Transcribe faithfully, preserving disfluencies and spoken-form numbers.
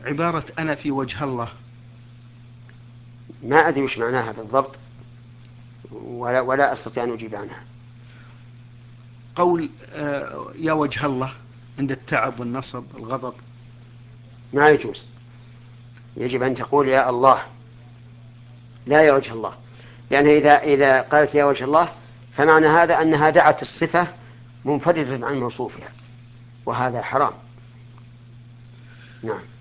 عبارة أنا في وجه الله، ما أدري وش معناها بالضبط، ولا, ولا أستطيع أن أجيب عنها. قول يا وجه الله عند التعب والنصب الغضب. ما يجوز، يجب أن تقول يا الله، لا يا وجه الله، لأنها إذا, إذا قالت يا وجه الله فمعنى هذا أنها دعت الصفة منفردة عن موصوفها، وهذا حرام. نعم.